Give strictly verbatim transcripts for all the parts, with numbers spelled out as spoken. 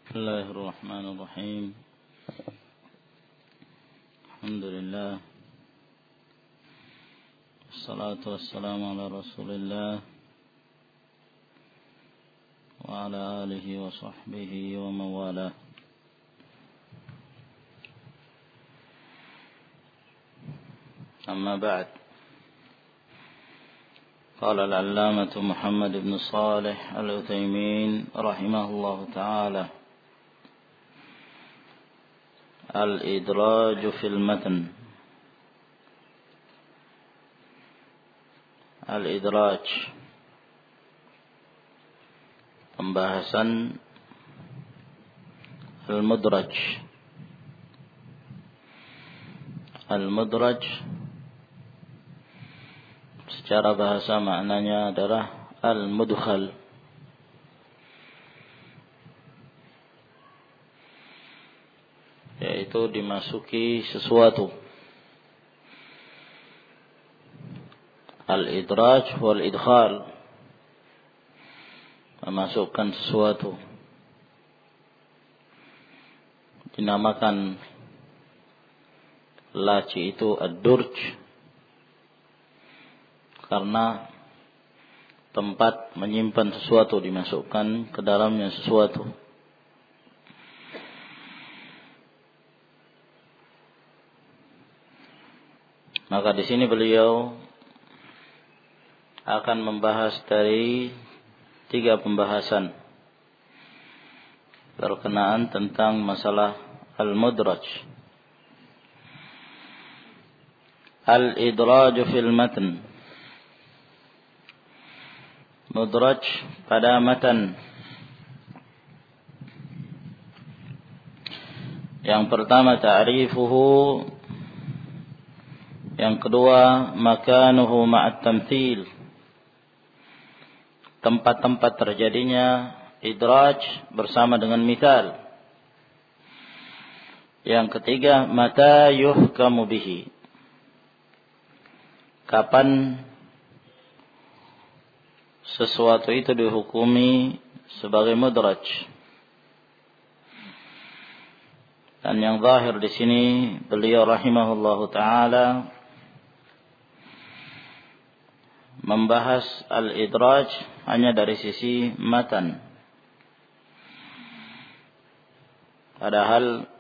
بسم الله الرحمن الرحيم. الحمد لله والصلاة والسلام على رسول الله وعلى آله وصحبه ومن والاه. أما بعد، قال العلامة محمد بن صالح العثيمين رحمه الله تعالى: الإدراج في المتن. Al-idraj, pembahasan al-mudraj. Al-mudraj secara bahasa maknanya adalah al-mudkhal, yaitu dimasuki sesuatu. Al-idraj wal idkhal, memasukkan sesuatu, dinamakan laci itu ad-durj karena tempat menyimpan sesuatu, dimasukkan ke dalamnya sesuatu. Maka di sini beliau akan membahas dari tiga pembahasan berkenaan tentang masalah al-mudraj. Al-idraj fil matan, mudraj pada matan. Yang pertama ta'rifuhu, yang kedua makanuhu ma'at tamthil, tempat-tempat terjadinya idraj bersama dengan mithal. Yang ketiga mata yuhkamu bihi, kapan sesuatu itu dihukumi sebagai mudraj. Dan yang zahir di sini beliau rahimahullahu taala membahas al-idraj hanya dari sisi matan. Padahal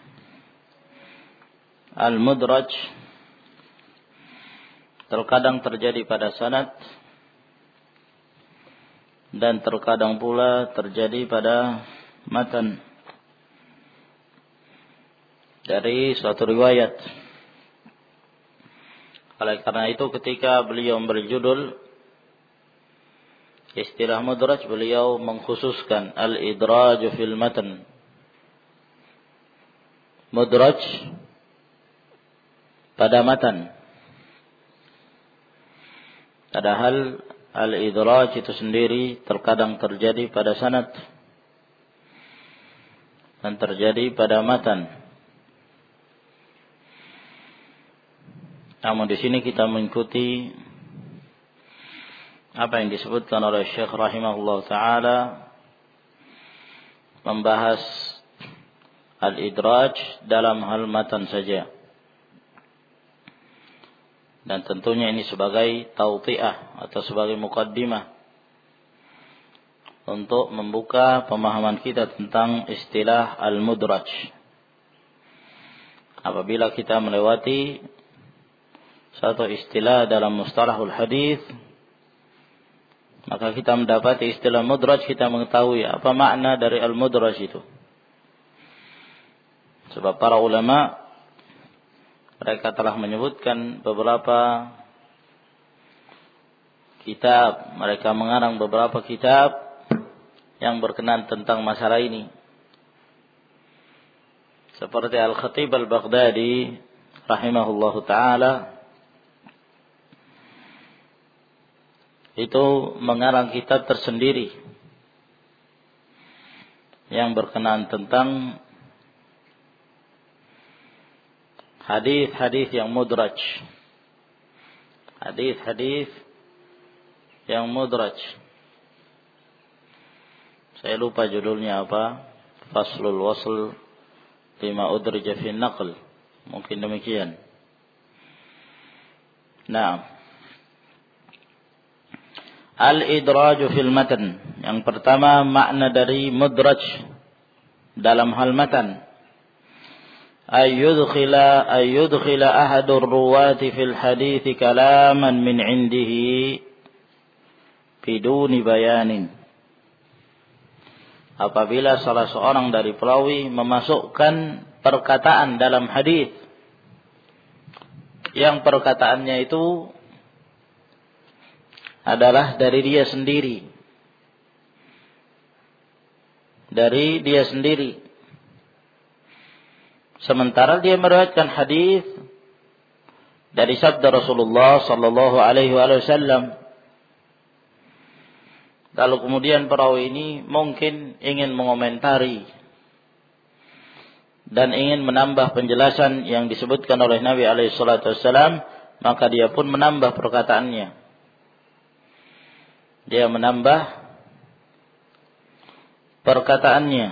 al-mudraj terkadang terjadi pada sanad dan terkadang pula terjadi pada matan dari suatu riwayat. Oleh karena itu ketika beliau memberi judul istilah mudraj, beliau mengkhususkan al-idraj fil matan, mudraj pada matan. Padahal al-idraj itu sendiri terkadang terjadi pada sanad dan terjadi pada matan. Namun di sini kita mengikuti apa yang disebutkan oleh Syekh rahimahullah taala, membahas al-idraj dalam hal matan saja. Dan tentunya ini sebagai tawti'ah atau sebagai muqaddimah untuk membuka pemahaman kita tentang istilah al-mudraj. Apabila kita melewati satu istilah dalam mustalahul hadis, maka kita mendapati istilah mudraj, kita mengetahui apa makna dari al-mudraj itu. Sebab para ulama mereka telah menyebutkan beberapa kitab, mereka mengarang beberapa kitab yang berkenaan tentang masalah ini. Seperti Al-Khatib Al-Baghdadi rahimahullahu taala, itu mengarang kitab tersendiri yang berkenaan tentang hadis-hadis yang mudraj. Hadis-hadis yang mudraj. Saya lupa judulnya apa. faslul wasl lima udrija fi naql. Mungkin demikian. Nah, al-idraj fil matan. Yang pertama makna dari mudraj dalam hal matan. Ayyudkhila ayyudkhila ahadur ruwati fil hadits kalaman min indihi biduni bayanin. Apabila salah seorang dari perawi memasukkan perkataan dalam hadis yang perkataannya itu adalah dari dia sendiri, dari dia sendiri, sementara dia meriwayatkan hadis dari sabda Rasulullah sallallahu alaihi wasallam. Lalu kemudian perawi ini mungkin ingin mengomentari dan ingin menambah penjelasan yang disebutkan oleh Nabi alaihi salatu wasallam, maka dia pun menambah perkataannya. Dia menambah perkataannya.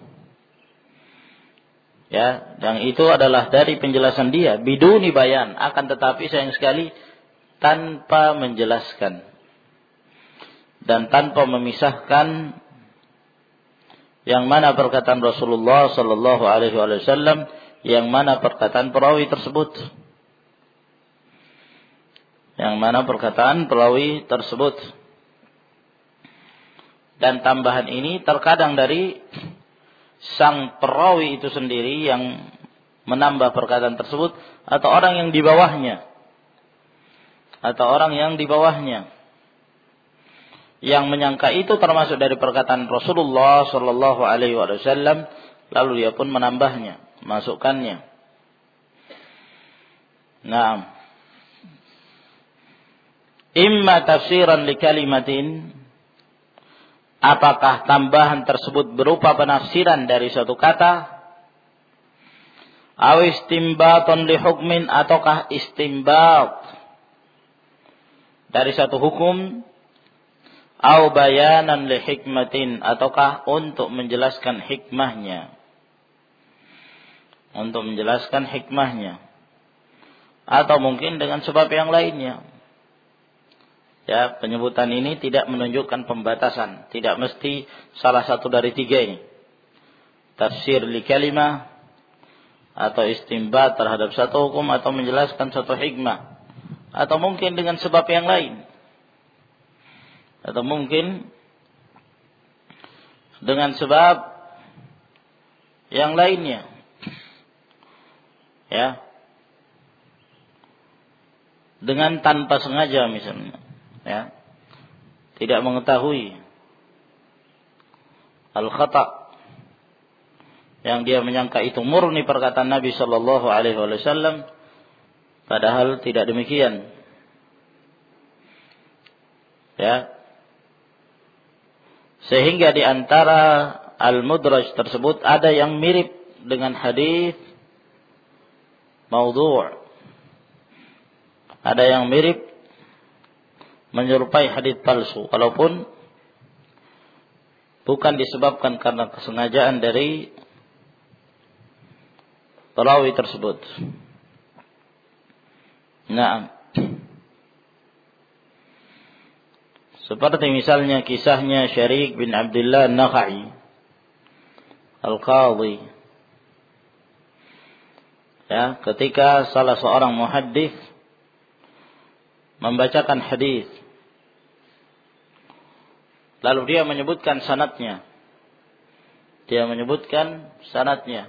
Ya, yang itu adalah dari penjelasan dia, biduni bayan, akan tetapi sayang sekali tanpa menjelaskan dan tanpa memisahkan yang mana perkataan Rasulullah sallallahu alaihi wasallam, yang mana perkataan perawi tersebut. Yang mana perkataan perawi tersebut. Dan tambahan ini terkadang dari sang perawi itu sendiri yang menambah perkataan tersebut, atau orang yang di bawahnya. Atau orang yang di bawahnya. Yang menyangka itu termasuk dari perkataan Rasulullah sallallahu alaihi wasallam, lalu dia pun menambahnya, masukkannya. Naam. Imma tafsiran li kalimatin, apakah tambahan tersebut berupa penafsiran dari suatu kata, aw istinbatan li hukmin, ataukah istinbat dari satu hukum, au bayanan li hikmatin, ataukah untuk menjelaskan hikmahnya, untuk menjelaskan hikmahnya, atau mungkin dengan sebab yang lainnya. Ya, penyebutan ini tidak menunjukkan pembatasan, tidak mesti salah satu dari tiga ini, tafsir li kalimah, atau istinbat terhadap satu hukum, atau menjelaskan satu hikmah, atau mungkin dengan sebab yang lain, atau mungkin dengan sebab yang lainnya. Ya. Dengan tanpa sengaja misalnya, ya. Tidak mengetahui al-khata', yang dia menyangka itu murni perkataan Nabi sallallahu alaihi wasallam, padahal tidak demikian. Ya. Sehingga di antara al-mudraj tersebut ada yang mirip dengan hadis maudhu'. Ada yang mirip menyerupai hadis palsu, walaupun bukan disebabkan karena kesengajaan dari perawi tersebut. Nah, seperti misalnya kisahnya Syarik bin Abdullah An-Nakha'i Al-Qadhi. Ya, ketika salah seorang muhaddits membacakan hadis, lalu dia menyebutkan sanadnya. Dia menyebutkan sanadnya.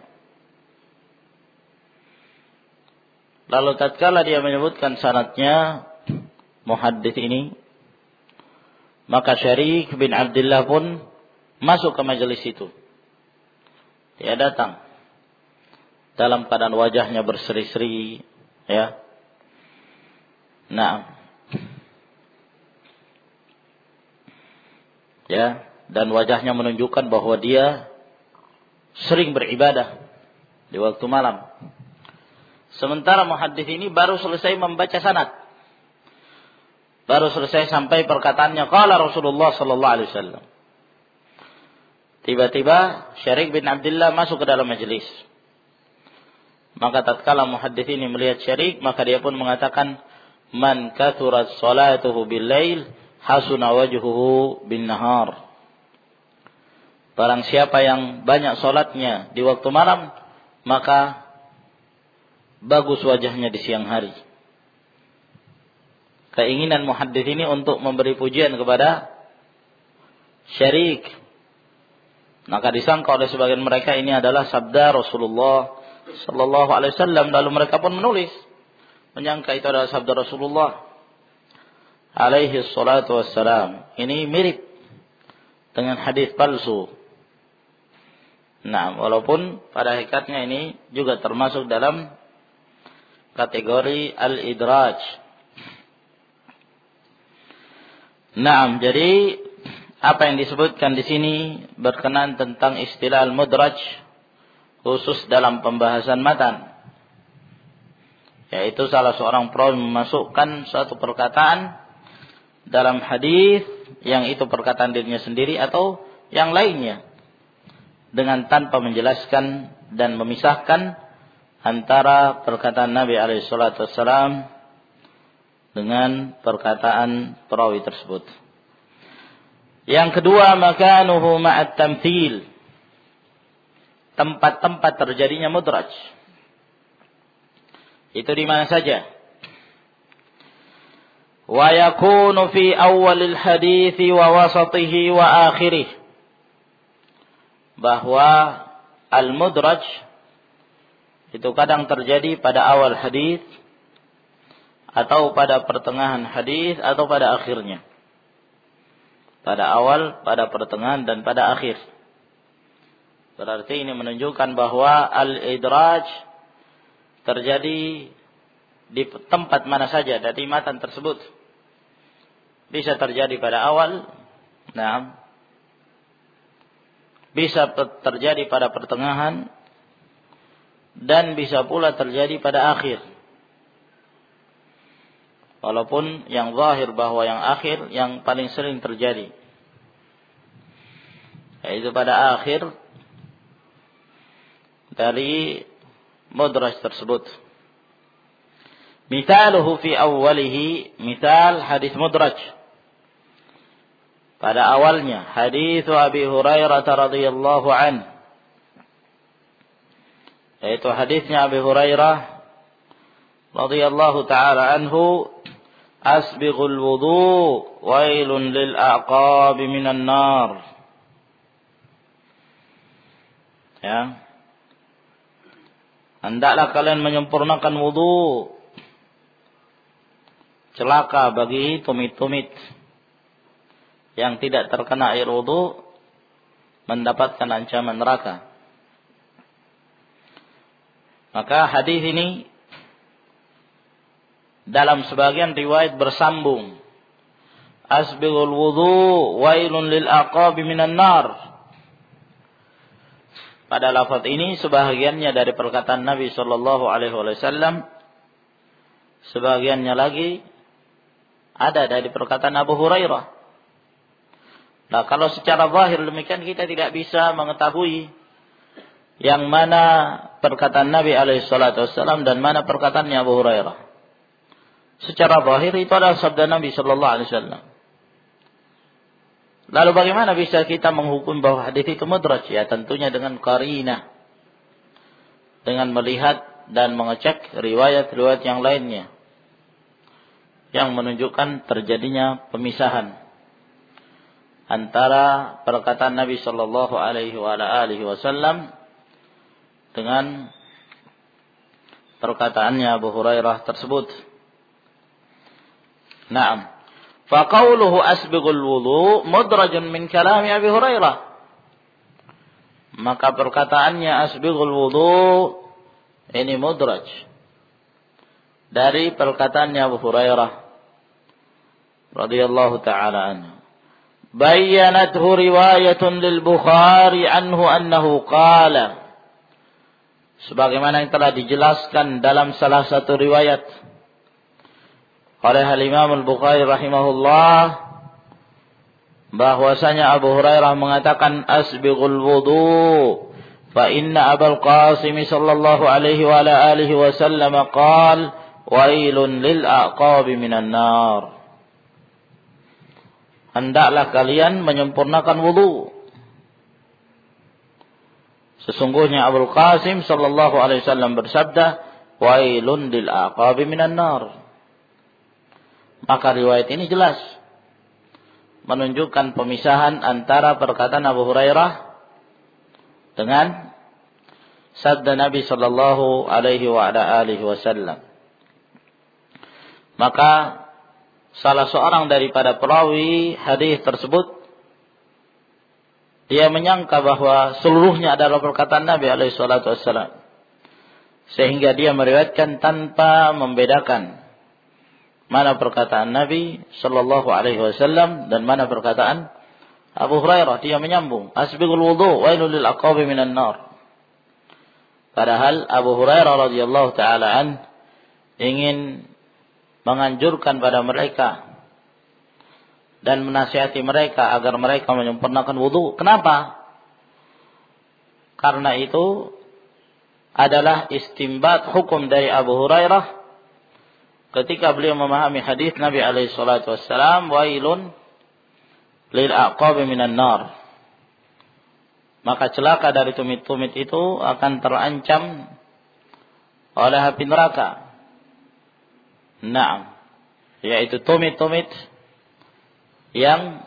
Lalu tatkala dia menyebutkan sanadnya, muhaddits ini, maka Syarik bin Abdullah pun masuk ke majelis itu. Dia datang dalam keadaan wajahnya berseri-seri, ya. Nah, ya, dan wajahnya menunjukkan bahwa dia sering beribadah di waktu malam. Sementara muhaddits ini baru selesai membaca sanad, baru selesai sampai perkataannya qala Rasulullah sallallahu alaihi wasallam. Tiba-tiba Syarik bin Abdullah masuk ke dalam majelis. Maka tatkala muhaddits ini melihat Syarik, maka dia pun mengatakan, "Man kathurat salatuhu bil-lail, hasuna wajhuhu bin-nahar." Barang siapa yang banyak salatnya di waktu malam, maka bagus wajahnya di siang hari. Keinginan muhaddits ini untuk memberi pujian kepada Syarik. Maka disangka oleh sebagian mereka ini adalah sabda Rasulullah sallallahu alaihi wasallam, lalu mereka pun menulis menyangka itu adalah sabda Rasulullah alaihi salatu wassalam. Ini mirip dengan hadis palsu. Nah, walaupun pada hakikatnya ini juga termasuk dalam kategori al-idraj. Nah, jadi apa yang disebutkan di sini berkenaan tentang istilah al-mudraj khusus dalam pembahasan matan, yaitu salah seorang perawi memasukkan suatu perkataan dalam hadis yang itu perkataan dirinya sendiri atau yang lainnya dengan tanpa menjelaskan dan memisahkan antara perkataan Nabi alaihi salatu wassalam dengan perkataan perawi tersebut. Yang kedua, makanuhu ma'at tamthil. Tempat-tempat terjadinya mudraj. Itu di mana saja? Wa yakunu fi awwalil hadithi wa wasatihi wa akhirih. Bahwa al-mudraj itu kadang terjadi pada awal hadis, atau pada pertengahan hadis, atau pada akhirnya. Pada awal, pada pertengahan, dan pada akhir. Berarti ini menunjukkan bahwa al-idraj terjadi di tempat mana saja dari matan tersebut. Bisa terjadi pada awal, nah, bisa terjadi pada pertengahan, dan bisa pula terjadi pada akhir. Walaupun yang zahir bahwa yang akhir yang paling sering terjadi, yaitu pada akhir dari mudraj tersebut. Mithaluhu fi awwalihi, mithal hadis mudraj pada awalnya, hadis Abi Hurairah radhiyallahu anhu, yaitu hadisnya Abi Hurairah radhiyallahu taala anhu, asbighul wudu wailun lil a'qab minan nar. Ya, hendaklah kalian menyempurnakan wudu, celaka bagi tumit-tumit yang tidak terkena air wudu mendapatkan ancaman neraka. Maka hadis ini dalam sebagian riwayat bersambung, asbighul wudu wailun lil aqabi minan nar. Pada lafaz ini sebahagiannya dari perkataan Nabi sallallahu alaihi wasallam, sebagiannya lagi ada dari perkataan Abu Hurairah. Nah, kalau secara zahir demikian kita tidak bisa mengetahui yang mana perkataan Nabi alaihi salatu wasallam dan mana perkataannya Abu Hurairah. Secara zahir itu adalah sabda Nabi sallallahu alaihi wasallam. Lalu bagaimana bisa kita menghukum bahwa hadis itu mudraj? Ya tentunya dengan qarinah, dengan melihat dan mengecek riwayat-riwayat yang lainnya yang menunjukkan terjadinya pemisahan antara perkataan Nabi sallallahu alaihi wasallam dengan perkataannya Abu Hurairah tersebut. Naam. Fa qawluhu asbighul wudu mudrajun min kalami Abi Hurairah. Maka perkataannya asbighul wudu ini mudraj dari perkataannya Abu Hurairah radhiyallahu taala anhu. Bayyanathu riwayatun lil Bukhari anhu annahu qala. Sebagaimana yang telah dijelaskan dalam salah satu riwayat oleh Al-Imam Al-Bukhari rahimahullah bahwasanya Abu Hurairah mengatakan asbighul wudu fa inna Abul Qasim sallallahu alaihi wa ala alihi wasallam qala wailun lil aqabi minan nar. Hendaklah kalian menyempurnakan wudu. Sesungguhnya Abul Qasim sallallahu alaihi wasallam bersabda, wailun lil aqabi minan nar. Maka riwayat ini jelas menunjukkan pemisahan antara perkataan Abu Hurairah dengan sabda Nabi sallallahu alaihi wa ala alihi wasallam. Maka salah seorang daripada perawi hadis tersebut dia menyangka bahwa seluruhnya adalah perkataan Nabi alaihi salatu wassalam, sehingga dia meriwayatkan tanpa membedakan mana perkataan Nabi sallallahu alaihi wasallam dan mana perkataan Abu Hurairah. Dia menyambung, asbighul wudu wailul lil aqabi minan nar. Padahal Abu Hurairah radhiyallahu taala an ingin menganjurkan pada mereka dan menasihati mereka agar mereka menyempurnakan wudu. Kenapa? Karena itu adalah istimbat hukum dari Abu Hurairah ketika beliau memahami hadis Nabi alaihi salatu wassalam, wailun lil aqabi minan nar. Maka celaka dari tumit-tumit itu akan terancam oleh api neraka. Naam, yaitu tumit-tumit yang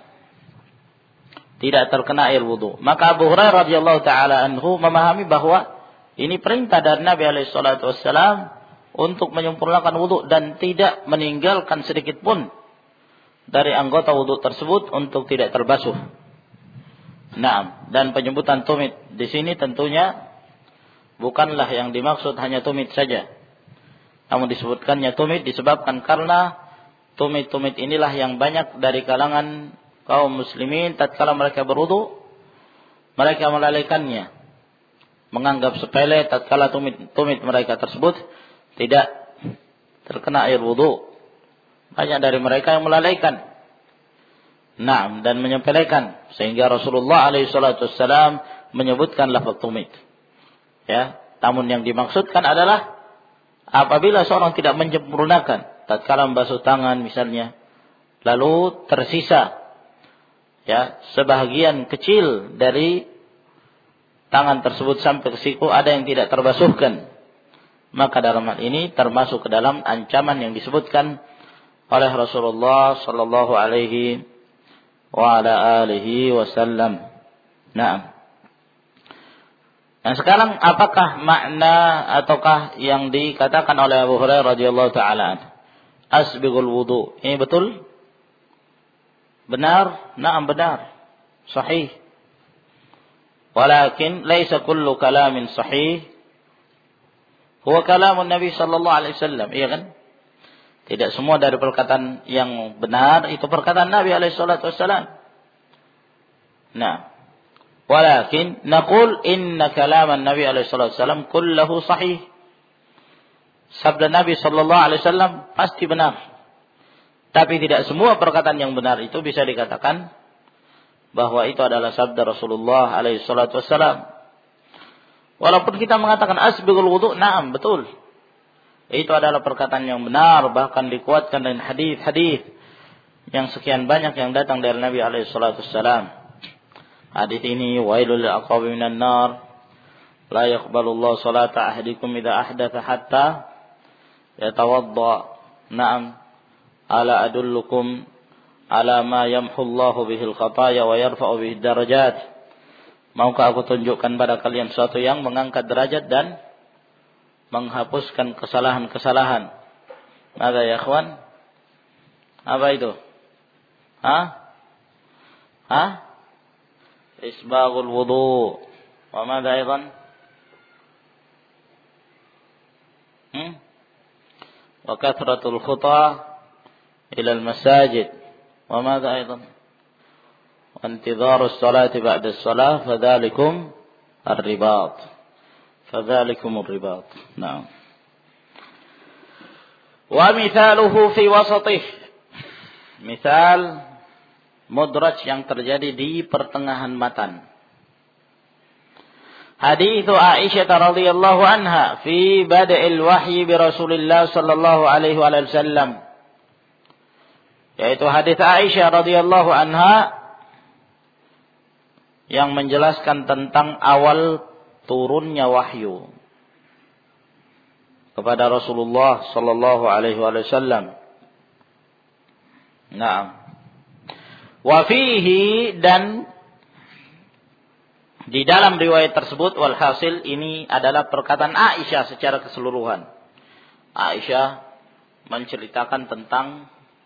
tidak terkena air wudu. Maka Abu Hurairah radhiyallahu taala anhu memahami bahwa ini perintah dari Nabi alaihi salatu wassalam untuk menyempurnakan wudu dan tidak meninggalkan sedikit pun dari anggota wudu tersebut untuk tidak terbasuh. Naam, dan penyebutan tumit di sini tentunya bukanlah yang dimaksud hanya tumit saja. Namun disebutkannya tumit disebabkan karena tumit-tumit inilah yang banyak dari kalangan kaum muslimin tatkala mereka berwudu, mereka melalaikannya, menganggap sepele tatkala tumit-tumit mereka tersebut tidak terkena air wudu. Banyak dari mereka yang melalaikan, naam, dan menyepelekan, sehingga Rasulullah alaihi salatu wassalam menyebutkan lafaz tumit. Ya, namun yang dimaksudkan adalah apabila seorang tidak menyempurnakan tatkala membasuh tangan misalnya, lalu tersisa ya sebahagian kecil dari tangan tersebut sampai ke siku ada yang tidak terbasuhkan, maka dalam hal ini termasuk ke dalam ancaman yang disebutkan oleh Rasulullah sallallahu alaihi wa ala alihi wasallam. Naam. Dan sekarang apakah makna ataukah yang dikatakan oleh Abu Hurairah radhiyallahu taala asbighul wudu? Ini betul? Benar? Naam, benar. Sahih. Walakin laisa kullu kalamin sahih huwa kalamun Nabi sallallahu alaihi wasallam. Iya kan? Tidak semua dari perkataan yang benar itu perkataan Nabi alaihi salatu wasallam. Nah, walakin naqul inna kalaman Nabi alaihi salatu wasallam kulluhu sahih. Sabda Nabi sallallahu alaihi wasallam pasti benar. Tapi tidak semua perkataan yang benar itu bisa dikatakan bahwa itu adalah sabda Rasulullah alaihi salatu wasallam. Walaupun kita mengatakan asbighul wudu, na'am, betul. Itu adalah perkataan yang benar, bahkan dikuatkan dengan hadis-hadis yang sekian banyak yang datang dari Nabi alaihi salatu wasallam. Hadis ini wailul lil aqabi minan nar, la yaqbalullahu salata ahadikum idza ahdatha hatta yatawadda. Na'am, ala adullukum ala ma yamhu Allahu bihil khataya wa yarfa'u bihid darajat. Maukah aku tunjukkan pada kalian sesuatu yang mengangkat derajat dan menghapuskan kesalahan-kesalahan? Maka ya ikhwan, apa itu? Hah? Hah? Isbaghul wudu. Wa madza aidan? Hmm? Wa kathratul khuta ila al-masajid. Wa madza aidan? Wa intidharu as-salati ba'da as-salah fadzalikum ar-ribat. فذلكم الرباط. نعم. ومثاله في وسطه. مثال mudraj yang terjadi di pertengahan matan. Hadits Aisyah radhiyallahu anha fi bada'il wahyi bi Rasulillah sallallahu alaihi wasallam. Yaitu hadits Aisyah radhiyallahu anha yang menjelaskan tentang awal turunnya wahyu kepada Rasulullah sallallahu alaihi wasallam. Naam. Wa fihi, dan di dalam riwayat tersebut, walhasil ini adalah perkataan Aisyah secara keseluruhan. Aisyah menceritakan tentang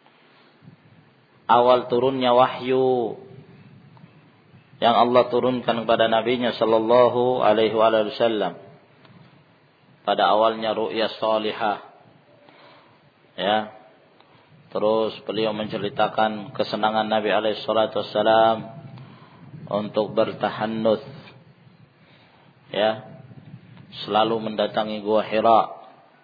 awal turunnya wahyu yang Allah turunkan kepada Nabi-Nya sallallahu alaihi wasallam. Pada awalnya ru'ya salihah. Ya. Terus beliau menceritakan kesenangan Nabi alaihi salatu wassalam untuk bertahannuts, ya, selalu mendatangi gua Hira,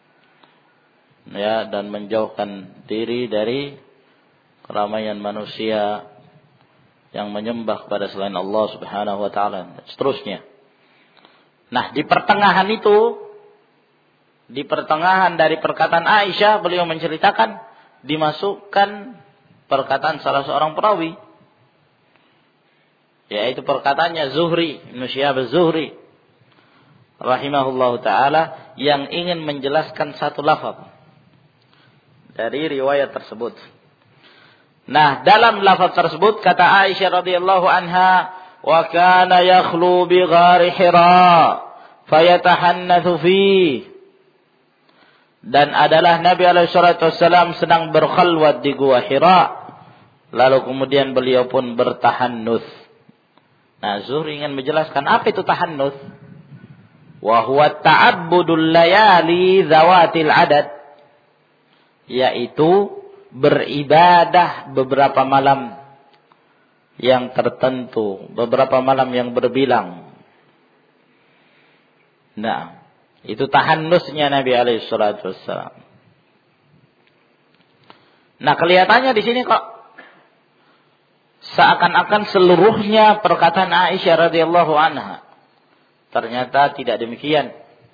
ya, dan menjauhkan diri dari keramaian manusia yang menyembah kepada selain Allah Subhanahu wa taala, dan seterusnya. Nah, di pertengahan itu, di pertengahan dari perkataan Aisyah, beliau menceritakan dimasukkan perkataan salah seorang perawi, yaitu perkataannya Zuhri, Ibnu Syihab Az-Zuhri rahimahullahu taala, yang ingin menjelaskan satu lafaz dari riwayat tersebut. Nah, dalam lafaz tersebut kata Aisyah radhiyallahu anha, wa kana yakhlu bi ghari Hira fayatahannatsu fihi, dan adalah Nabi alaihi salatu wassalam sedang berkhalwat di gua Hira, lalu kemudian beliau pun bertahannuts. Nah, Zuhri ingin menjelaskan apa itu tahannuts. Wa huwa ta'abbudul layali zawatil adad, yaitu beribadah beberapa malam yang tertentu, beberapa malam yang berbilang. Nah, itu tahannusnya Nabi alaihi salatu wassalam. Nah, kelihatannya di sini kok seakan-akan seluruhnya perkataan Aisyah radhiyallahu anha. Ternyata tidak demikian.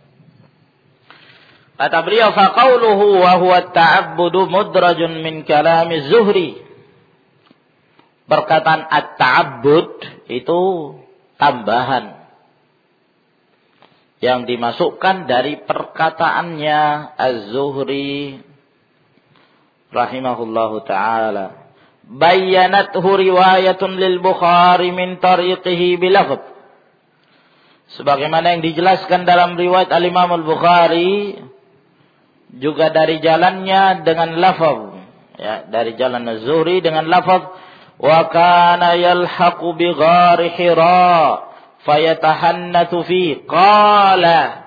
Kata beliau, fa qauluhu wa huwa at-ta'abbudu mudrajun min kalami Zuhri. Perkataan at-ta'abbud itu tambahan yang dimasukkan dari perkataannya Az-Zuhri rahimahullahu ta'ala. Bayyanathu riwayatun lil Bukhari min tariqihi bilafz, sebagaimana yang dijelaskan dalam riwayat Al-Imam Al-Bukhari, juga dari jalannya dengan lafaz, ya, dari jalan Az-Zuhri dengan lafaz, wa kana yalhaqu bi ghari Hira fayatahannatsu fi qala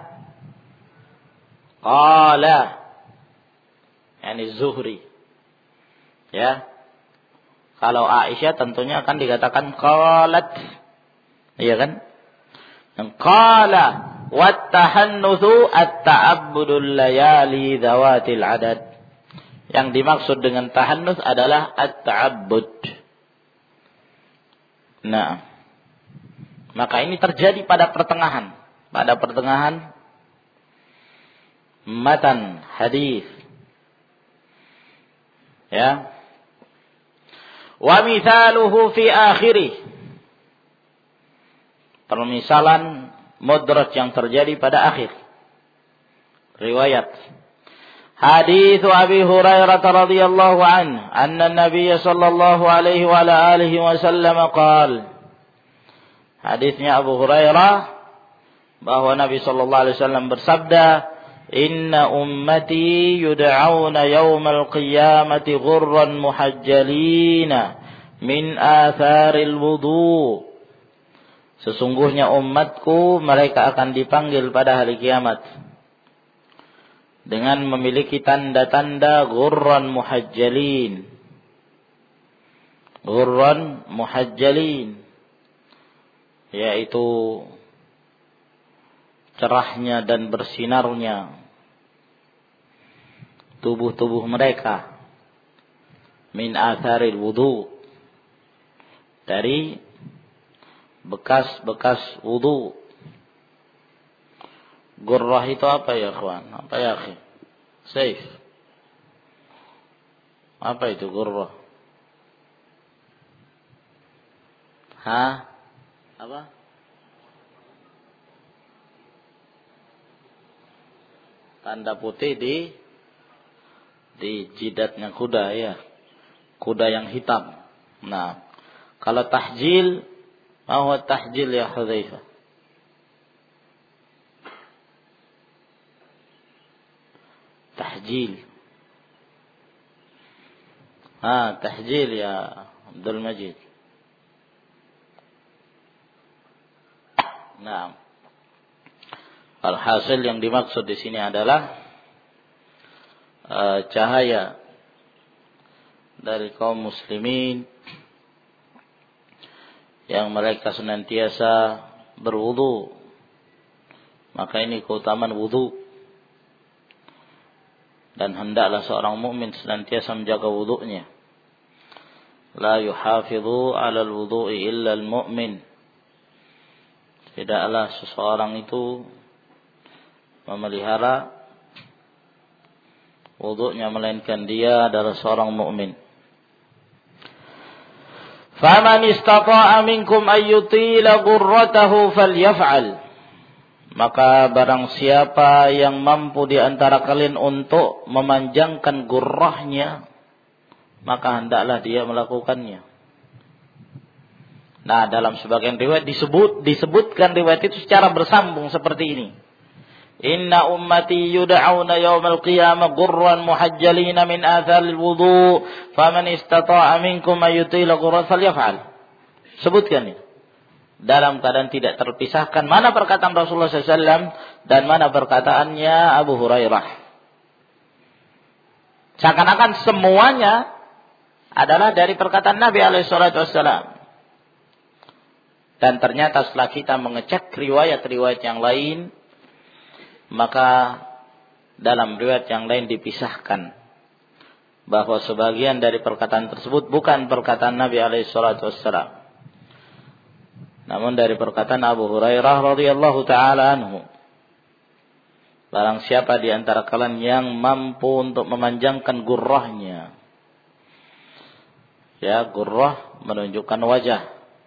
qala, yani Zuhri, ya. Kalau Aisyah tentunya akan dikatakan qalat, iya kan? Yang qala wat tahannutsu at-ta'abbudul layali dzawatil adad, yang dimaksud dengan tahannus adalah at-ta'abbud. Nah, maka ini terjadi pada pertengahan, pada pertengahan matan hadis. Ya. Wa mithaluhu fi akhirih. Permisalan mudraj yang terjadi pada akhir riwayat. Hadits Abi Hurairah radhiyallahu anhu, anna an-nabiy sallallahu alaihi wa ala alihi wasallam qala. Hadisnya Abu Hurairah bahwa Nabi sallallahu alaihi wasallam bersabda, inna ummati yud'auna yawmal qiyamati ghurran muhajjalina min atharil wudu. Sesungguhnya umatku mereka akan dipanggil pada hari kiamat dengan memiliki tanda-tanda ghurran muhajjalin. Ghurran muhajjalin, yaitu cerahnya dan bersinarnya tubuh-tubuh mereka min atharil wudu, dari bekas-bekas wudu. Gurrah itu apa ya, kawan? Apa ya, akhi? Saif. Apa itu gurrah? Hah? Apa? Tanda putih di di jidatnya kuda, ya. Kuda yang hitam. Nah, kalau tahjil, ma huwa tahjil ya Hudzaifah? Tahjil. Ah, tahjil ya Abdul Majid. Nah, alhasil yang dimaksud di sini adalah uh, cahaya dari kaum muslimin yang mereka senantiasa berwudu. Maka ini keutamaan wudu. Dan hendaklah seorang mukmin senantiasa menjaga wudunya. La yuhafidhu 'ala al-wudu'i illa al-mu'min. Tidaklah seseorang itu memelihara wudunya melainkan dia adalah seorang mukmin. Faman istata'a minkum ayyutila ghurratahu falyaf'al. Maka barang siapa yang mampu di antara kalian untuk memanjangkan gurrahnya, maka hendaklah dia melakukannya. Nah, dalam sebagian riwayat disebut disebutkan riwayat itu secara bersambung seperti ini. Inna ummati yud'auna yawmal qiyamah gurran muhajjalina min atharil wudu, faman istata'a minkum ayyutila ghurrat falyaf'al. Sebutkan ini. Dalam keadaan tidak terpisahkan mana perkataan Rasulullah sallallahu alaihi wasallam dan mana perkataannya Abu Hurairah. Seakan-akan semuanya adalah dari perkataan Nabi alaihi salatu wasallam. Dan ternyata setelah kita mengecek riwayat-riwayat yang lain, maka dalam riwayat yang lain dipisahkan bahwa sebagian dari perkataan tersebut bukan perkataan Nabi alaihi salatu wasallam, namun dari perkataan Abu Hurairah radhiyallahu taala anhu. Barang siapa di antara kalian yang mampu untuk memanjangkan gurrahnya. Ya, gurrah menunjukkan wajah.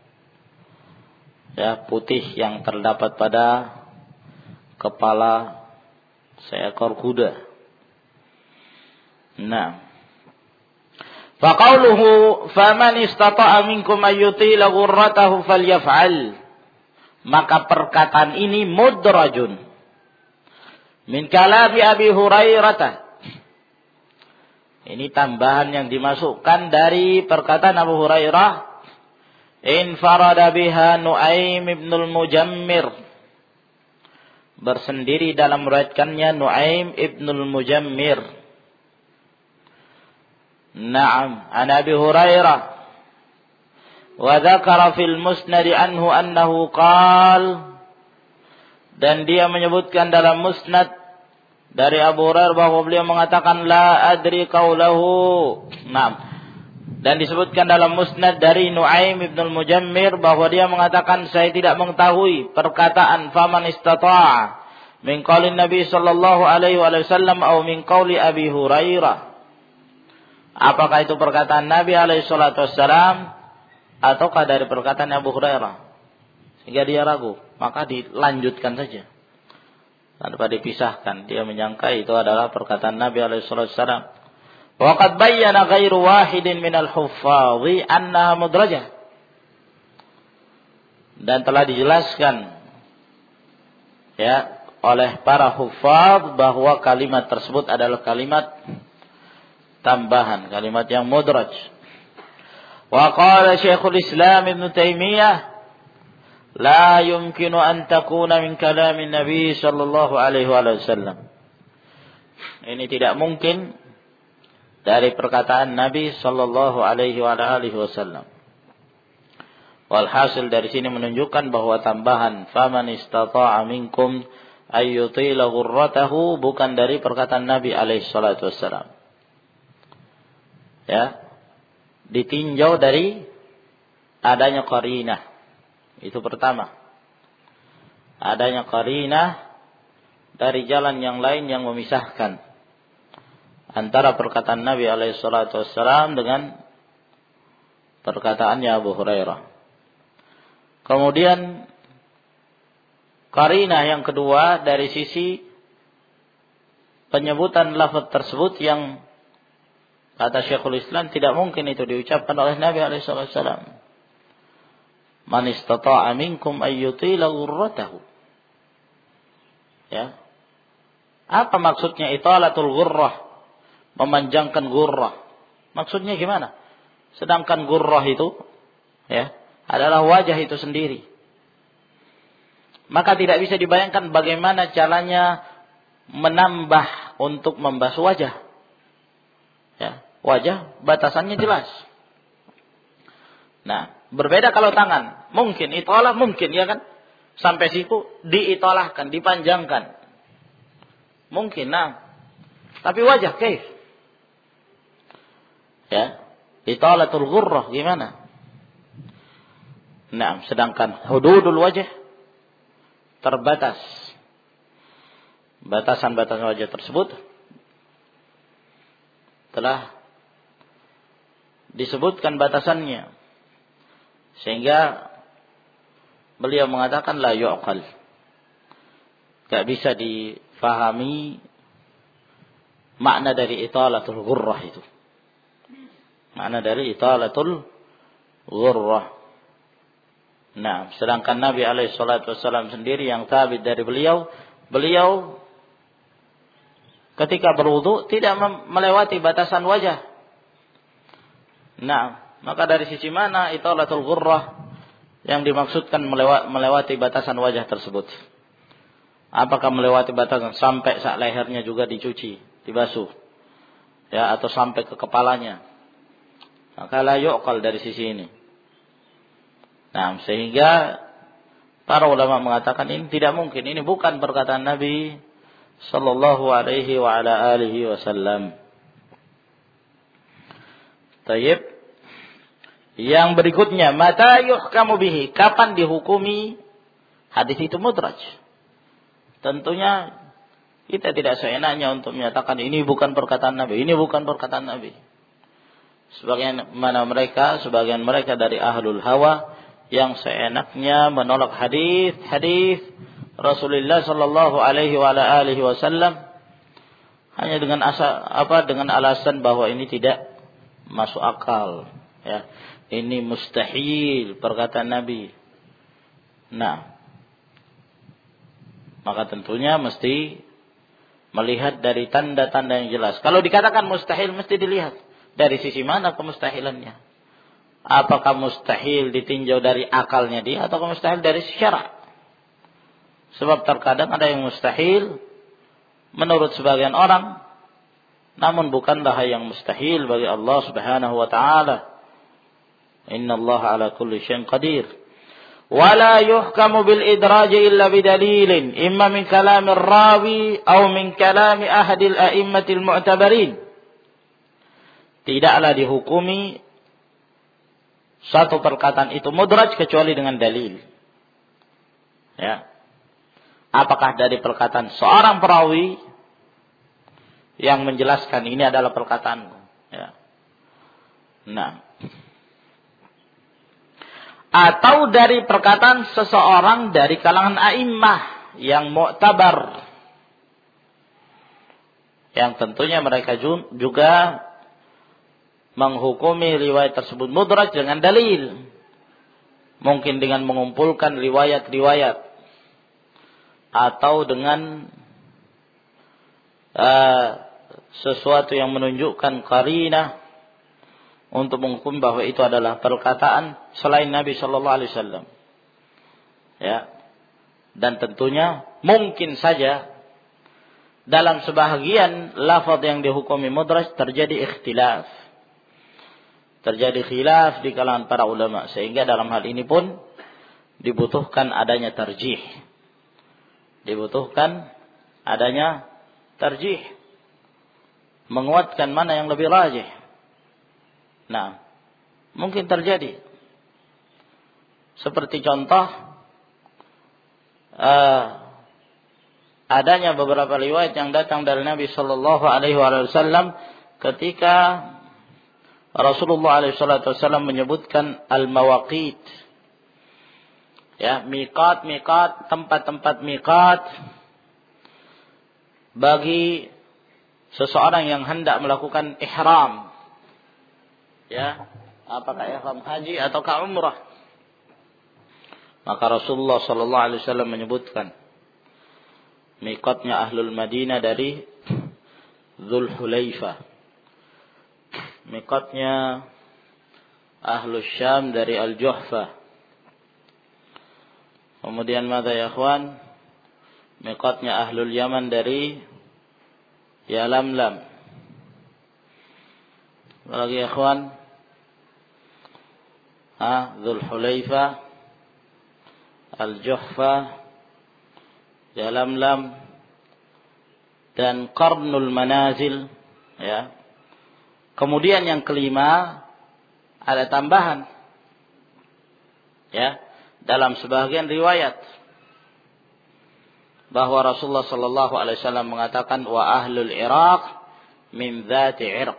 Ya, putih yang terdapat pada kepala seekor kuda. Nah, faqauluhu faman istata'a minkum ayyutila ghurratahu falyaf'al. Maka perkataan ini mudrajun min kalami Abi Hurairah. Ini tambahan yang dimasukkan dari perkataan Abu Hurairah. Infarada biha Nu'aim ibnul Mujammir. Bersendiri dalam meriwayatkannya Nu'aim ibnul Mujammir. Naam, an Abi Hurairah. Wa dzakara fil musnad anhu annahu qala. Dan dia menyebutkan dalam musnad dari Abu Hurairah bahwa beliau mengatakan la adri qaulahu. Naam. Dan disebutkan dalam musnad dari Nu'aim ibnul Mujammir bahwa dia mengatakan saya tidak mengetahui perkataan faman istata'a min qaulin Nabi sallallahu alaihi wasallam atau min qauli Abi Hurairah. Apakah itu perkataan Nabi alaihi salatu wassalam ataukah dari perkataan Abu Hurairah? Sehingga dia ragu, maka dilanjutkan saja. Tanpa dipisahkan, dia menyangka itu adalah perkataan Nabi alaihi salatu wassalam. Wa qad bayyana ghairu wahidin minal huffadhi annaha mudrajah. Dan telah dijelaskan ya oleh para huffadh bahwa kalimat tersebut adalah kalimat tambahan, kalimat yang mudraj. Wa qala Syekhul Islam Ibn Taimiyah la yumkinu an takuna min kalamin Nabi sallallahu alaihi wasallam. Ini tidak mungkin dari perkataan Nabi sallallahu alaihi wasallam. Walhasil dari sini menunjukkan bahwa tambahan faman istata'a minkum ayyutila ghurratahu bukan dari perkataan Nabi alaihi salatu wasallam. Ya. Ditinjau dari adanya qarinah. Itu pertama. Adanya qarinah dari jalan yang lain yang memisahkan antara perkataan Nabi alaihi salatu wassalam dengan perkataannya Abu Hurairah. Kemudian qarinah yang kedua dari sisi penyebutan lafaz tersebut yang kata Syekhul Islam tidak mungkin itu diucapkan oleh Nabi alaihi salatu wassalam. Man istata'a minkum ayyutila ghurratahu. Ya. Apa maksudnya italatul ghurrah? Memanjangkan ghurrah. Maksudnya gimana? Sedangkan ghurrah itu ya, adalah wajah itu sendiri. Maka tidak bisa dibayangkan bagaimana caranya menambah untuk membasuh wajah. Ya, wajah batasannya jelas. Nah, berbeda kalau tangan. Mungkin italah mungkin ya kan? Sampai siku diitolahkan, dipanjangkan. Mungkin nah. Tapi wajah kaif? Ya, italatul ghurrah gimana? Nah, sedangkan hududul wajah terbatas. Batasan-batasan wajah tersebut telah disebutkan batasannya. Sehingga beliau mengatakan la yu'qal. Gak bisa difahami makna dari italatul ghurrah itu. Makna dari italatul ghurrah. Nah, sedangkan Nabi alaihi salatu wassalam sendiri yang thabit dari beliau, beliau ketika berwudu tidak melewati batasan wajah. Nah, maka dari sisi mana italatul ghurrah yang dimaksudkan melewati batasan wajah tersebut? Apakah melewati batasan sampai sak lehernya juga dicuci, dibasuh? Ya, atau sampai ke kepalanya? Maka la yu'qal dari sisi ini. Nah, sehingga para ulama mengatakan ini tidak mungkin, ini bukan perkataan Nabi sallallahu alaihi wa ala alihi wasallam. Tayyib. Yang berikutnya, mata yuhkamu bihi, kapan dihukumi hadis itu mudraj? Tentunya kita tidak seenaknya untuk menyatakan ini bukan perkataan Nabi, ini bukan perkataan Nabi. Sebagian mana mereka, sebagian mereka dari ahlul hawa yang seenaknya menolak hadis-hadis Rasulullah sallallahu alaihi wa ala alihi wasallam hanya dengan asa, apa dengan alasan bahwa ini tidak masuk akal, ya. Ini mustahil perkataan Nabi. Nah, maka tentunya mesti melihat dari tanda-tanda yang jelas. Kalau dikatakan mustahil mesti dilihat dari sisi mana kemustahilannya. Apakah mustahil ditinjau dari akalnya dia atau mustahil dari syarak? Sebab terkadang ada yang mustahil menurut sebagian orang, namun bukanlah yang mustahil bagi Allah Subhanahu wa taala. Innallaha ala kulli syai'in qadir. Wala yuhkamu bil idraj illa bidalilin, imma min kalamir rawi aw min kalami ahadil a'immatil mu'tabarin. Tidaklah dihukumi satu perkataan itu mudraj kecuali dengan dalil. Ya. Apakah dari perkataan seorang perawi yang menjelaskan ini adalah perkataanku, ya. Nah, atau dari perkataan seseorang dari kalangan a'immah yang mu'tabar, yang tentunya mereka juga menghukumi riwayat tersebut mudraj dengan dalil, mungkin dengan mengumpulkan riwayat-riwayat atau dengan uh, sesuatu yang menunjukkan qarinah untuk menghukum bahwa itu adalah perkataan selain Nabi sallallahu alaihi wasallam. Ya. Dan tentunya mungkin saja dalam sebahagian lafaz yang dihukumi mudraj terjadi ikhtilaf. Terjadi khilaf di kalangan para ulama, sehingga dalam hal ini pun dibutuhkan adanya tarjih. Dibutuhkan adanya tarjih. Menguatkan mana yang lebih rajih. Nah, mungkin terjadi. Seperti contoh uh, adanya beberapa riwayat yang datang dari Nabi sallallahu alaihi wasallam ketika Rasulullah alaihi wasallam menyebutkan al-mawaqit, ya, miqat-miqat, tempat-tempat miqat bagi seseorang yang hendak melakukan ihram, ya, apakah ihram haji ataukah umrah. Maka Rasulullah sallallahu alaihi wasallam menyebutkan miqatnya ahlul Madinah dari Dzul Hulaifah, miqatnya ahlus Syam dari Al-Juhfah. Kemudian mada ya ikhwan, miqatnya ahlul Yaman dari Yalamlam. Lagi ya ikhwan, ha, Dzul Hulaifah, Al-Juhfah, Yalamlam, dan Qarnul Manazil, ya. Kemudian yang kelima ada tambahan, ya, dalam sebagian riwayat bahwa Rasulullah sallallahu alaihi wasallam mengatakan wa ahlul Iraq min dzati irq.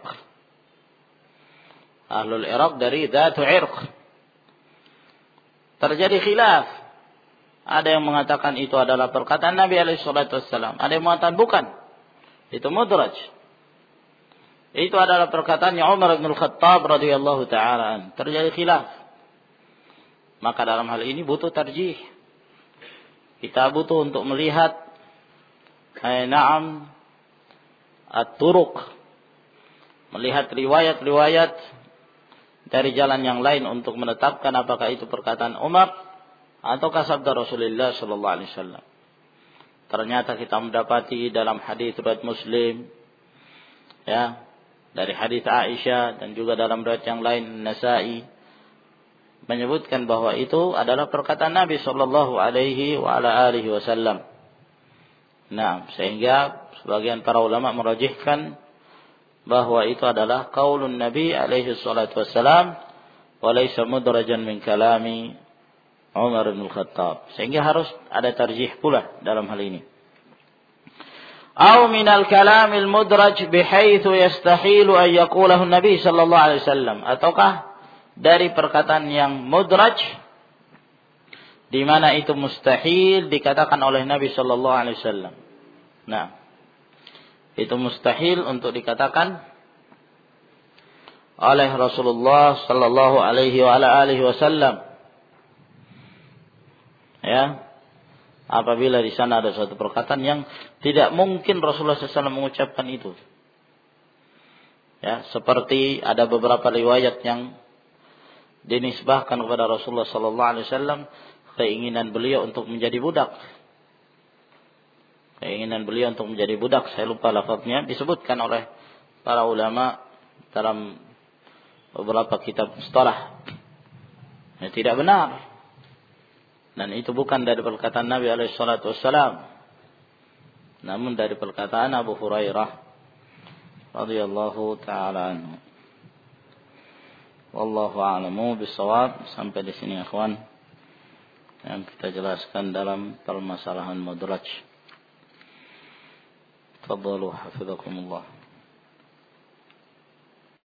Ahlul Iraq dari dzatu irq. Terjadi khilaf. Ada yang mengatakan itu adalah perkataan Nabi alaihi salatu wasallam, ada yang mengatakan bukan, itu mudraj. Itu adalah perkataannya Umar bin Khattab radhiyallahu taala. Terjadi khilaf. Maka dalam hal ini butuh tarjih. Kita butuh untuk melihat ay na'am at-turuq, melihat riwayat-riwayat dari jalan yang lain untuk menetapkan apakah itu perkataan Umar ataukah sabda Rasulullah sallallahu alaihi wasallam. Ternyata kita mendapati dalam hadis riwayat Muslim, ya, dari hadis Aisyah dan juga dalam riwayat yang lain Nasa'i menyebutkan bahwa itu adalah perkataan Nabi sallallahu alaihi wa ala alihi wasallam. Nah, sehingga sebagian para ulama merajihkan bahwa itu adalah qaulun Nabi alaihi salatu wasallam wa laysa mudrajan min kalami Umar bin Khattab. Sehingga harus ada tarjih pula dalam hal ini. Aw min al-kalam al-mudraj bihaitsu yastahilu an yaqulahu an-nabi sallallahu alaihi wasallam, ataukah dari perkataan yang mudraj di mana itu mustahil dikatakan oleh Nabi sallallahu alaihi wasallam. Nah, itu mustahil untuk dikatakan oleh Rasulullah sallallahu alaihi wa ala alihi wasallam. Ya, apabila di sana ada suatu perkataan yang tidak mungkin Rasulullah sallallahu alaihi wasallam mengucapkan itu. Ya, seperti ada beberapa riwayat yang dinisbahkan kepada Rasulullah sallallahu alaihi wasallam keinginan beliau untuk menjadi budak. Keinginan beliau untuk menjadi budak, saya lupa lafaznya, disebutkan oleh para ulama dalam beberapa kitab mustalah. Ya, tidak benar. Dan itu bukan dari perkataan Nabi alaihi salatu wassalam, namun dari perkataan Abu Hurairah radhiyallahu taala anhu. Wallahu a'lamu bissawab. Sampai di sini ikhwan yang kita jelaskan dalam permasalahan mudraj. Tafadhalu hafizakumullah.